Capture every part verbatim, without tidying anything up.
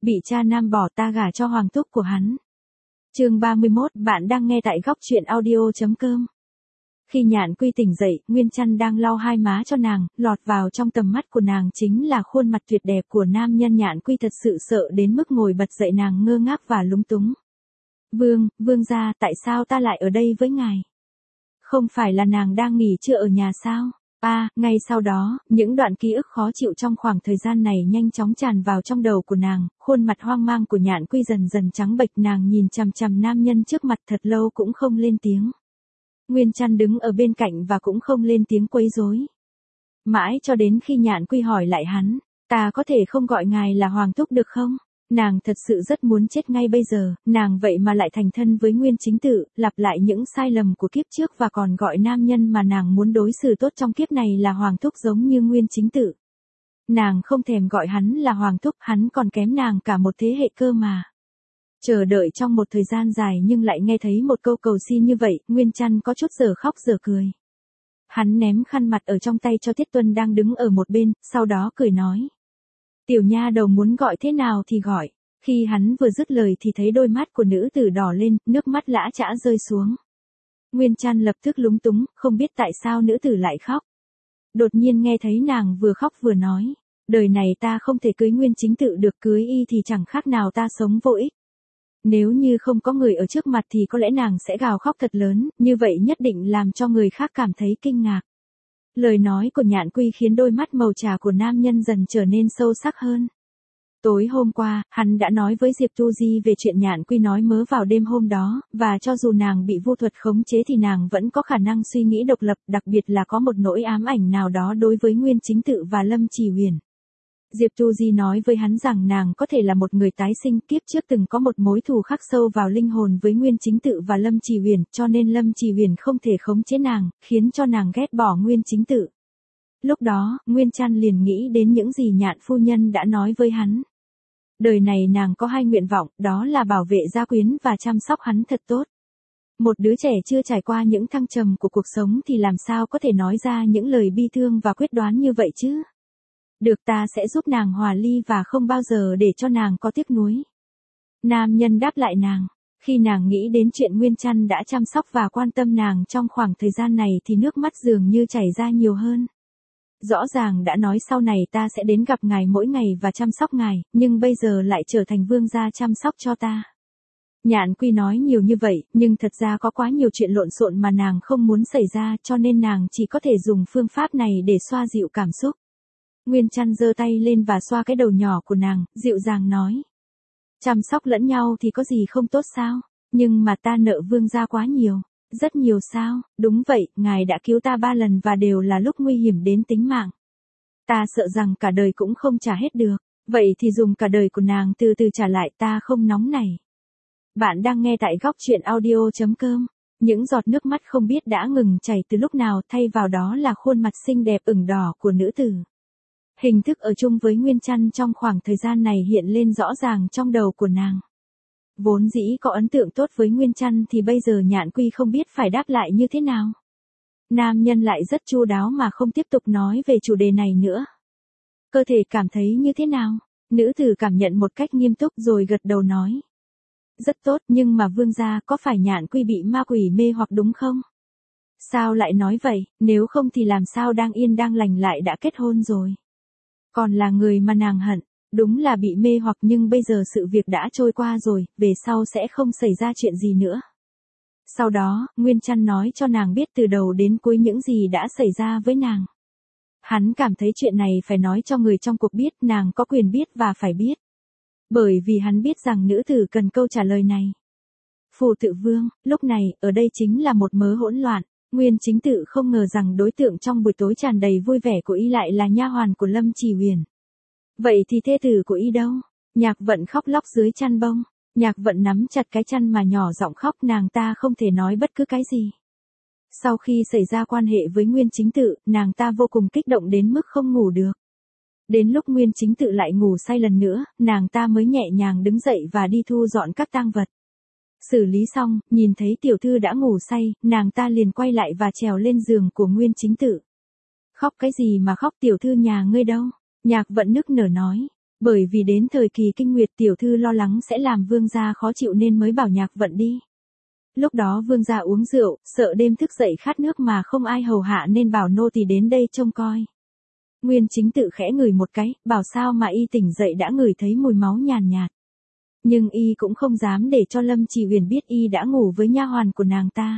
bị cha nam bỏ ta gả cho hoàng thúc của hắn. Chương ba mươi mốt, bạn đang nghe tại góc truyện audio chấm com. Khi Nhạn Quy tỉnh dậy, Nguyên Chăn đang lau hai má cho nàng, lọt vào trong tầm mắt của nàng chính là khuôn mặt tuyệt đẹp của nam nhân. Nhạn Quy thật sự sợ đến mức ngồi bật dậy, nàng ngơ ngác và lúng túng. Vương, vương gia, tại sao ta lại ở đây với ngài? Không phải là nàng đang nghỉ trưa ở nhà sao? À, ngay sau đó, những đoạn ký ức khó chịu trong khoảng thời gian này nhanh chóng tràn vào trong đầu của nàng, khuôn mặt hoang mang của Nhạn Quy dần dần trắng bệch, nàng nhìn chằm chằm nam nhân trước mặt thật lâu cũng không lên tiếng. Nguyên Chăn đứng ở bên cạnh và cũng không lên tiếng quấy rối. Mãi cho đến khi Nhạn Quy hỏi lại hắn, ta có thể không gọi ngài là hoàng thúc được không? Nàng thật sự rất muốn chết ngay bây giờ, nàng vậy mà lại thành thân với Nguyên Chính Tự, lặp lại những sai lầm của kiếp trước và còn gọi nam nhân mà nàng muốn đối xử tốt trong kiếp này là hoàng thúc giống như Nguyên Chính Tự. Nàng không thèm gọi hắn là hoàng thúc, hắn còn kém nàng cả một thế hệ cơ mà. Chờ đợi trong một thời gian dài nhưng lại nghe thấy một câu cầu xin như vậy, Nguyên Chăn có chút giờ khóc giờ cười. Hắn ném khăn mặt ở trong tay cho Tiết Tuân đang đứng ở một bên, sau đó cười nói. Tiểu nha đầu muốn gọi thế nào thì gọi. Khi hắn vừa dứt lời thì thấy đôi mắt của nữ tử đỏ lên, nước mắt lã chã rơi xuống. Nguyên Chăn lập tức lúng túng, không biết tại sao nữ tử lại khóc. Đột nhiên nghe thấy nàng vừa khóc vừa nói. Đời này ta không thể cưới Nguyên Chính Tự được, cưới y thì chẳng khác nào ta sống vô ích. Nếu như không có người ở trước mặt thì có lẽ nàng sẽ gào khóc thật lớn, như vậy nhất định làm cho người khác cảm thấy kinh ngạc. Lời nói của Nhạn Quy khiến đôi mắt màu trà của nam nhân dần trở nên sâu sắc hơn. Tối hôm qua, hắn đã nói với Diệp Tu Di về chuyện Nhạn Quy nói mớ vào đêm hôm đó, và cho dù nàng bị vu thuật khống chế thì nàng vẫn có khả năng suy nghĩ độc lập, đặc biệt là có một nỗi ám ảnh nào đó đối với Nguyên Chính Tự và Lâm Chỉ Huyền. Diệp Tu Di nói với hắn rằng nàng có thể là một người tái sinh, kiếp trước từng có một mối thù khắc sâu vào linh hồn với Nguyên Chính Tự và Lâm Chỉ Huyền, cho nên Lâm Chỉ Huyền không thể khống chế nàng, khiến cho nàng ghét bỏ Nguyên Chính Tự. Lúc đó, Nguyên Chăn liền nghĩ đến những gì Nhạn phu nhân đã nói với hắn. Đời này nàng có hai nguyện vọng, đó là bảo vệ gia quyến và chăm sóc hắn thật tốt. Một đứa trẻ chưa trải qua những thăng trầm của cuộc sống thì làm sao có thể nói ra những lời bi thương và quyết đoán như vậy chứ? Được, ta sẽ giúp nàng hòa ly và không bao giờ để cho nàng có tiếc nuối. Nam nhân đáp lại nàng. Khi nàng nghĩ đến chuyện Nguyên Chăn đã chăm sóc và quan tâm nàng trong khoảng thời gian này thì nước mắt dường như chảy ra nhiều hơn. Rõ ràng đã nói sau này ta sẽ đến gặp ngài mỗi ngày và chăm sóc ngài, nhưng bây giờ lại trở thành vương gia chăm sóc cho ta. Nhạn Quy nói nhiều như vậy, nhưng thật ra có quá nhiều chuyện lộn xộn mà nàng không muốn xảy ra, cho nên nàng chỉ có thể dùng phương pháp này để xoa dịu cảm xúc. Nguyên Chăn giơ tay lên và xoa cái đầu nhỏ của nàng, dịu dàng nói. Chăm sóc lẫn nhau thì có gì không tốt sao? Nhưng mà ta nợ vương gia quá nhiều. Rất nhiều sao? Đúng vậy, ngài đã cứu ta ba lần và đều là lúc nguy hiểm đến tính mạng. Ta sợ rằng cả đời cũng không trả hết được. Vậy thì dùng cả đời của nàng từ từ trả lại, ta không nóng nảy. Bạn đang nghe tại góc truyện audio chấm com. Những giọt nước mắt không biết đã ngừng chảy từ lúc nào, thay vào đó là khuôn mặt xinh đẹp ửng đỏ của nữ tử. Hình thức ở chung với Nguyên Chăn trong khoảng thời gian này hiện lên rõ ràng trong đầu của nàng. Vốn dĩ có ấn tượng tốt với Nguyên Chăn thì bây giờ Nhạn Quy không biết phải đáp lại như thế nào. Nam nhân lại rất chu đáo mà không tiếp tục nói về chủ đề này nữa. Cơ thể cảm thấy như thế nào? Nữ tử cảm nhận một cách nghiêm túc rồi gật đầu nói. Rất tốt, nhưng mà vương gia, có phải Nhạn Quy bị ma quỷ mê hoặc đúng không? Sao lại nói vậy, nếu không thì làm sao đang yên đang lành lại đã kết hôn rồi? Còn là người mà nàng hận. Đúng là bị mê hoặc, nhưng bây giờ sự việc đã trôi qua rồi, về sau sẽ không xảy ra chuyện gì nữa. Sau đó, Nguyên Chăn nói cho nàng biết từ đầu đến cuối những gì đã xảy ra với nàng. Hắn cảm thấy chuyện này phải nói cho người trong cuộc biết, nàng có quyền biết và phải biết. Bởi vì hắn biết rằng nữ tử cần câu trả lời này. Phù Tự Vương, lúc này, ở đây chính là một mớ hỗn loạn. Nguyên Chính Tự không ngờ rằng đối tượng trong buổi tối tràn đầy vui vẻ của y lại là nha hoàn của Lâm Chỉ Huyền. Vậy thì thê tử của y đâu? Nhạc Vận khóc lóc dưới chăn bông. Nhạc Vận nắm chặt cái chăn mà nhỏ giọng khóc, nàng ta không thể nói bất cứ cái gì. Sau khi xảy ra quan hệ với Nguyên Chính Tự, nàng ta vô cùng kích động đến mức không ngủ được. Đến lúc Nguyên Chính Tự lại ngủ say lần nữa, nàng ta mới nhẹ nhàng đứng dậy và đi thu dọn các tang vật. Xử lý xong, nhìn thấy tiểu thư đã ngủ say, nàng ta liền quay lại và trèo lên giường của Nguyên Chính Tự. Khóc cái gì mà khóc, tiểu thư nhà ngươi đâu? Nhạc Vận nức nở nói. Bởi vì đến thời kỳ kinh nguyệt tiểu thư lo lắng sẽ làm vương gia khó chịu nên mới bảo Nhạc Vận đi. Lúc đó vương gia uống rượu, sợ đêm thức dậy khát nước mà không ai hầu hạ nên bảo nô tỳ đến đây trông coi. Nguyên Chính Tự khẽ ngửi một cái, bảo sao mà y tỉnh dậy đã ngửi thấy mùi máu nhàn nhạt, nhạt. Nhưng y cũng không dám để cho Lâm Chỉ Uyển biết y đã ngủ với nha hoàn của nàng ta.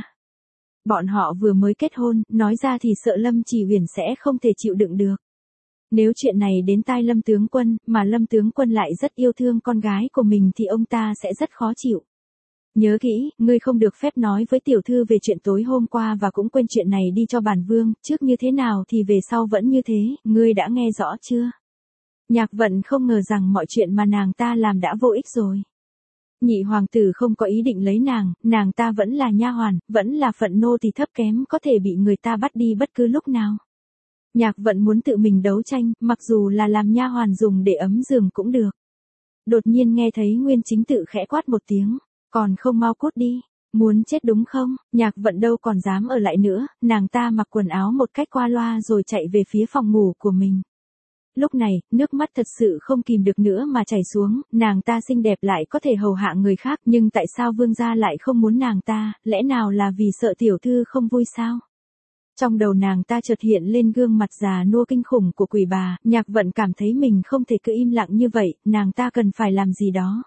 Bọn họ vừa mới kết hôn, nói ra thì sợ Lâm Chỉ Uyển sẽ không thể chịu đựng được. Nếu chuyện này đến tai Lâm tướng quân, mà Lâm tướng quân lại rất yêu thương con gái của mình thì ông ta sẽ rất khó chịu. Nhớ kỹ, ngươi không được phép nói với tiểu thư về chuyện tối hôm qua và cũng quên chuyện này đi cho bản vương, trước như thế nào thì về sau vẫn như thế, ngươi đã nghe rõ chưa? Nhạc Vận không ngờ rằng mọi chuyện mà nàng ta làm đã vô ích rồi. Nhị hoàng tử không có ý định lấy nàng, nàng ta vẫn là nha hoàn, vẫn là phận nô tỳ thấp kém có thể bị người ta bắt đi bất cứ lúc nào. Nhạc Vận muốn tự mình đấu tranh, mặc dù là làm nha hoàn dùng để ấm giường cũng được. Đột nhiên nghe thấy Nguyên Chính Tự khẽ quát một tiếng, còn không mau cút đi, muốn chết đúng không? Nhạc Vận đâu còn dám ở lại nữa, nàng ta mặc quần áo một cách qua loa rồi chạy về phía phòng ngủ của mình. Lúc này, nước mắt thật sự không kìm được nữa mà chảy xuống, nàng ta xinh đẹp lại có thể hầu hạ người khác, nhưng tại sao vương gia lại không muốn nàng ta, lẽ nào là vì sợ tiểu thư không vui sao? Trong đầu nàng ta chợt hiện lên gương mặt già nua kinh khủng của quỷ bà, Nhạc Vận cảm thấy mình không thể cứ im lặng như vậy, nàng ta cần phải làm gì đó.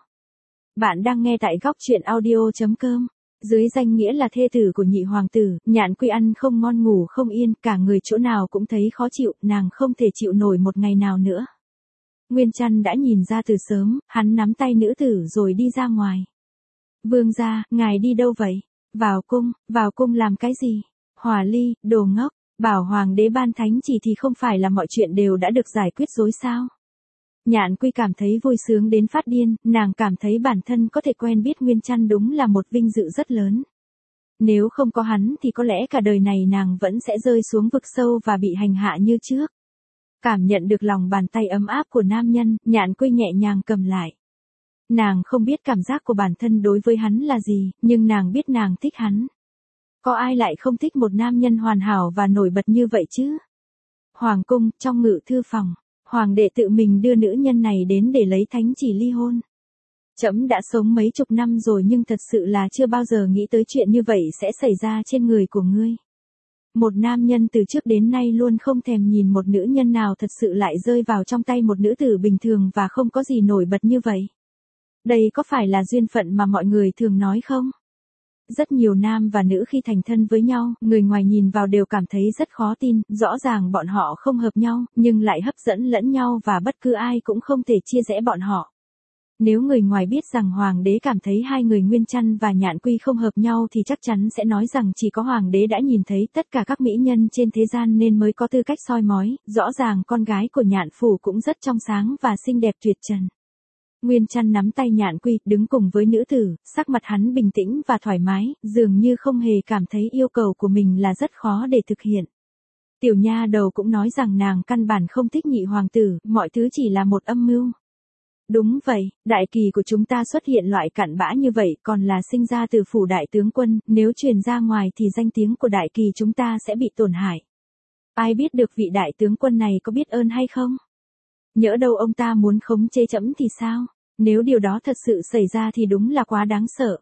Bạn đang nghe tại góc truyện audio chấm com. Dưới danh nghĩa là thê tử của nhị hoàng tử, Nhạn Quy ăn không ngon ngủ không yên, cả người chỗ nào cũng thấy khó chịu, nàng không thể chịu nổi một ngày nào nữa. Nguyên Trăn đã nhìn ra từ sớm, hắn nắm tay nữ tử rồi đi ra ngoài. Vương gia, ngài đi đâu vậy? Vào cung, vào cung làm cái gì? Hòa Ly, đồ ngốc, bảo hoàng đế ban thánh chỉ thì không phải là mọi chuyện đều đã được giải quyết rồi sao? Nhạn Quy cảm thấy vui sướng đến phát điên, nàng cảm thấy bản thân có thể quen biết Nguyên Trăn đúng là một vinh dự rất lớn. Nếu không có hắn thì có lẽ cả đời này nàng vẫn sẽ rơi xuống vực sâu và bị hành hạ như trước. Cảm nhận được lòng bàn tay ấm áp của nam nhân, Nhạn Quy nhẹ nhàng cầm lại. Nàng không biết cảm giác của bản thân đối với hắn là gì, nhưng nàng biết nàng thích hắn. Có ai lại không thích một nam nhân hoàn hảo và nổi bật như vậy chứ? Hoàng cung, trong ngự thư phòng. Hoàng đệ tự mình đưa nữ nhân này đến để lấy thánh chỉ ly hôn. Trẫm đã sống mấy chục năm rồi nhưng thật sự là chưa bao giờ nghĩ tới chuyện như vậy sẽ xảy ra trên người của ngươi. Một nam nhân từ trước đến nay luôn không thèm nhìn một nữ nhân nào thật sự lại rơi vào trong tay một nữ tử bình thường và không có gì nổi bật như vậy. Đây có phải là duyên phận mà mọi người thường nói không? Rất nhiều nam và nữ khi thành thân với nhau, người ngoài nhìn vào đều cảm thấy rất khó tin, rõ ràng bọn họ không hợp nhau, nhưng lại hấp dẫn lẫn nhau và bất cứ ai cũng không thể chia rẽ bọn họ. Nếu người ngoài biết rằng hoàng đế cảm thấy hai người Nguyên Trăn và Nhạn Quy không hợp nhau thì chắc chắn sẽ nói rằng chỉ có hoàng đế đã nhìn thấy tất cả các mỹ nhân trên thế gian nên mới có tư cách soi mói, rõ ràng con gái của Nhạn phủ cũng rất trong sáng và xinh đẹp tuyệt trần. Nguyên Trăn nắm tay Nhạn Quy, đứng cùng với nữ tử, sắc mặt hắn bình tĩnh và thoải mái, dường như không hề cảm thấy yêu cầu của mình là rất khó để thực hiện. Tiểu nha đầu cũng nói rằng nàng căn bản không thích nhị hoàng tử, mọi thứ chỉ là một âm mưu. Đúng vậy, đại kỳ của chúng ta xuất hiện loại cặn bã như vậy còn là sinh ra từ phủ đại tướng quân, nếu truyền ra ngoài thì danh tiếng của đại kỳ chúng ta sẽ bị tổn hại. Ai biết được vị đại tướng quân này có biết ơn hay không? Nhỡ đâu ông ta muốn khống chế trẫm thì sao? Nếu điều đó thật sự xảy ra thì đúng là quá đáng sợ.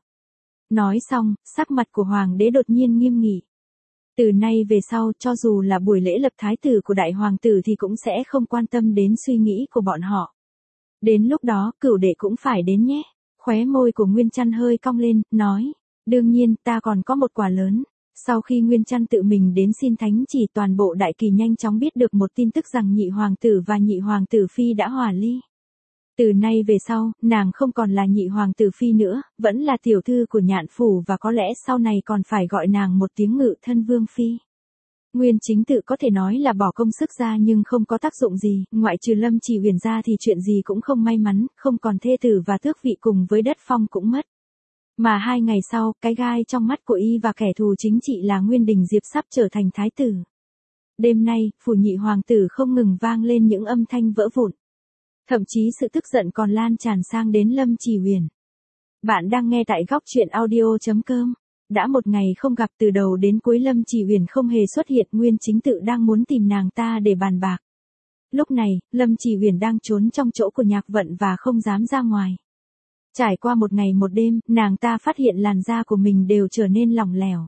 Nói xong, sắc mặt của hoàng đế đột nhiên nghiêm nghị. Từ nay về sau, cho dù là buổi lễ lập thái tử của đại hoàng tử thì cũng sẽ không quan tâm đến suy nghĩ của bọn họ. Đến lúc đó, cửu đệ cũng phải đến nhé. Khóe môi của Nguyên Trăn hơi cong lên, nói. Đương nhiên, ta còn có một quà lớn. Sau khi Nguyên Trăn tự mình đến xin thánh chỉ, toàn bộ đại kỳ nhanh chóng biết được một tin tức rằng nhị hoàng tử và nhị hoàng tử phi đã hòa ly. Từ nay về sau, nàng không còn là nhị hoàng tử phi nữa, vẫn là tiểu thư của Nhạn phủ và có lẽ sau này còn phải gọi nàng một tiếng ngự thân vương phi. Nguyên Chính Tự có thể nói là bỏ công sức ra nhưng không có tác dụng gì, ngoại trừ Lâm Chỉ Uyển ra thì chuyện gì cũng không may mắn, không còn thê tử và tước vị cùng với đất phong cũng mất. Mà hai ngày sau, cái gai trong mắt của y và kẻ thù chính trị là Nguyên Đình Diệp sắp trở thành thái tử. Đêm nay, phủ nhị hoàng tử không ngừng vang lên những âm thanh vỡ vụn. Thậm chí sự tức giận còn lan tràn sang đến Lâm Chỉ Uyển. Bạn đang nghe tại góc truyện audio chấm com. Đã một ngày không gặp, từ đầu đến cuối Lâm Chỉ Uyển không hề xuất hiện, Nguyên Chính Tự đang muốn tìm nàng ta để bàn bạc. Lúc này, Lâm Chỉ Uyển đang trốn trong chỗ của Nhạc Vận và không dám ra ngoài. Trải qua một ngày một đêm, nàng ta phát hiện làn da của mình đều trở nên lỏng lẻo.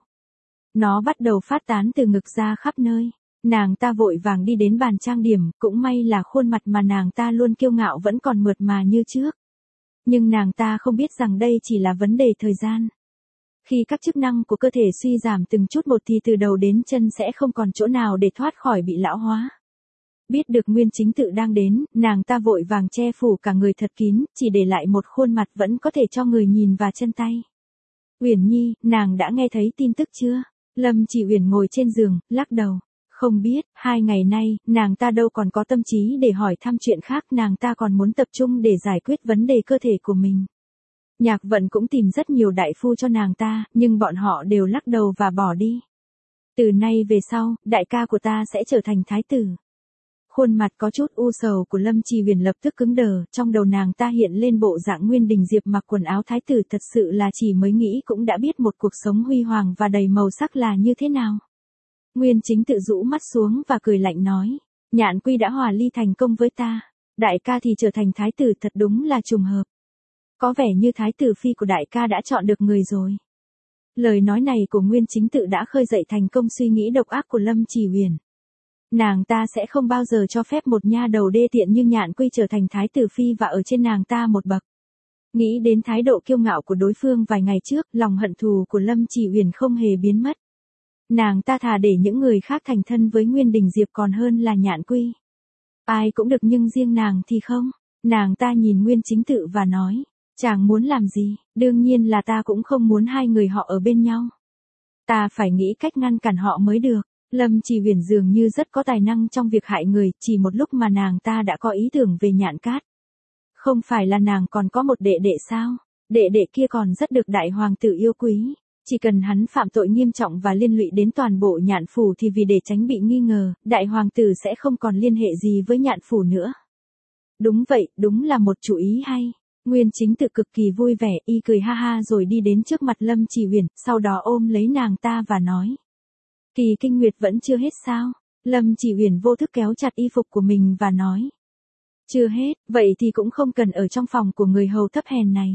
Nó bắt đầu phát tán từ ngực ra khắp nơi. Nàng ta vội vàng đi đến bàn trang điểm, cũng may là khuôn mặt mà nàng ta luôn kiêu ngạo vẫn còn mượt mà như trước. Nhưng nàng ta không biết rằng đây chỉ là vấn đề thời gian. Khi các chức năng của cơ thể suy giảm từng chút một thì từ đầu đến chân sẽ không còn chỗ nào để thoát khỏi bị lão hóa. Biết được Nguyên Chính Tự đang đến, nàng ta vội vàng che phủ cả người thật kín, chỉ để lại một khuôn mặt vẫn có thể cho người nhìn và chân tay. Uyển Nhi, nàng đã nghe thấy tin tức chưa? Lâm Chỉ Uyển ngồi trên giường, lắc đầu. Không biết, hai ngày nay, nàng ta đâu còn có tâm trí để hỏi thăm chuyện khác, nàng ta còn muốn tập trung để giải quyết vấn đề cơ thể của mình. Nhạc Vận cũng tìm rất nhiều đại phu cho nàng ta, nhưng bọn họ đều lắc đầu và bỏ đi. Từ nay về sau, đại ca của ta sẽ trở thành thái tử. Khuôn mặt có chút u sầu của Lâm Chỉ Uyển lập tức cứng đờ, trong đầu nàng ta hiện lên bộ dạng Nguyên Đình Diệp mặc quần áo thái tử, thật sự là chỉ mới nghĩ cũng đã biết một cuộc sống huy hoàng và đầy màu sắc là như thế nào. Nguyên Chính Tự rũ mắt xuống và cười lạnh nói, Nhạn Quy đã hòa ly thành công với ta, đại ca thì trở thành thái tử, thật đúng là trùng hợp. Có vẻ như thái tử phi của đại ca đã chọn được người rồi. Lời nói này của Nguyên Chính Tự đã khơi dậy thành công suy nghĩ độc ác của Lâm Chỉ Uyển. Nàng ta sẽ không bao giờ cho phép một nha đầu đê tiện như Nhạn Quy trở thành thái tử phi và ở trên nàng ta một bậc. Nghĩ đến thái độ kiêu ngạo của đối phương vài ngày trước, lòng hận thù của Lâm Chỉ Uyển không hề biến mất. Nàng ta thà để những người khác thành thân với Nguyên Đình Diệp còn hơn là Nhạn Quy. Ai cũng được nhưng riêng nàng thì không. Nàng ta nhìn Nguyên Chính Tự và nói, chàng muốn làm gì? Đương nhiên là ta cũng không muốn hai người họ ở bên nhau. Ta phải nghĩ cách ngăn cản họ mới được. Lâm Chỉ Uyển dường như rất có tài năng trong việc hại người, chỉ một lúc mà nàng ta đã có ý tưởng về Nhạn Cát. Không phải là nàng còn có một đệ đệ sao? Đệ đệ kia còn rất được đại hoàng tử yêu quý. Chỉ cần hắn phạm tội nghiêm trọng và liên lụy đến toàn bộ Nhạn phủ thì vì để tránh bị nghi ngờ, đại hoàng tử sẽ không còn liên hệ gì với Nhạn phủ nữa. Đúng vậy, đúng là một chủ ý hay. Nguyên Chính Tự cực kỳ vui vẻ, y cười ha ha rồi đi đến trước mặt Lâm Chỉ Uyển, sau đó ôm lấy nàng ta và nói. Kỳ kinh nguyệt vẫn chưa hết sao? Lâm Chỉ Uyển vô thức kéo chặt y phục của mình và nói. Chưa hết, vậy thì cũng không cần ở trong phòng của người hầu thấp hèn này.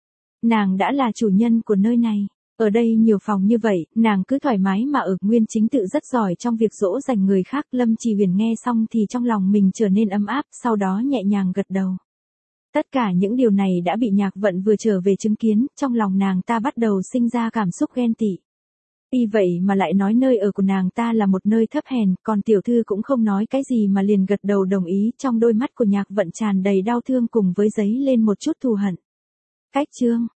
Nàng đã là chủ nhân của nơi này. Ở đây nhiều phòng như vậy, nàng cứ thoải mái mà ở. Nguyên Chính Tự rất giỏi trong việc dỗ dành người khác. Lâm Chỉ Uyển nghe xong thì trong lòng mình trở nên ấm áp, sau đó nhẹ nhàng gật đầu. Tất cả những điều này đã bị Nhạc Vận vừa trở về chứng kiến, trong lòng nàng ta bắt đầu sinh ra cảm xúc ghen tị. Y vậy mà lại nói nơi ở của nàng ta là một nơi thấp hèn, còn tiểu thư cũng không nói cái gì mà liền gật đầu đồng ý, trong đôi mắt của Nhạc Vận tràn đầy đau thương cùng với dấy lên một chút thù hận. Cách chương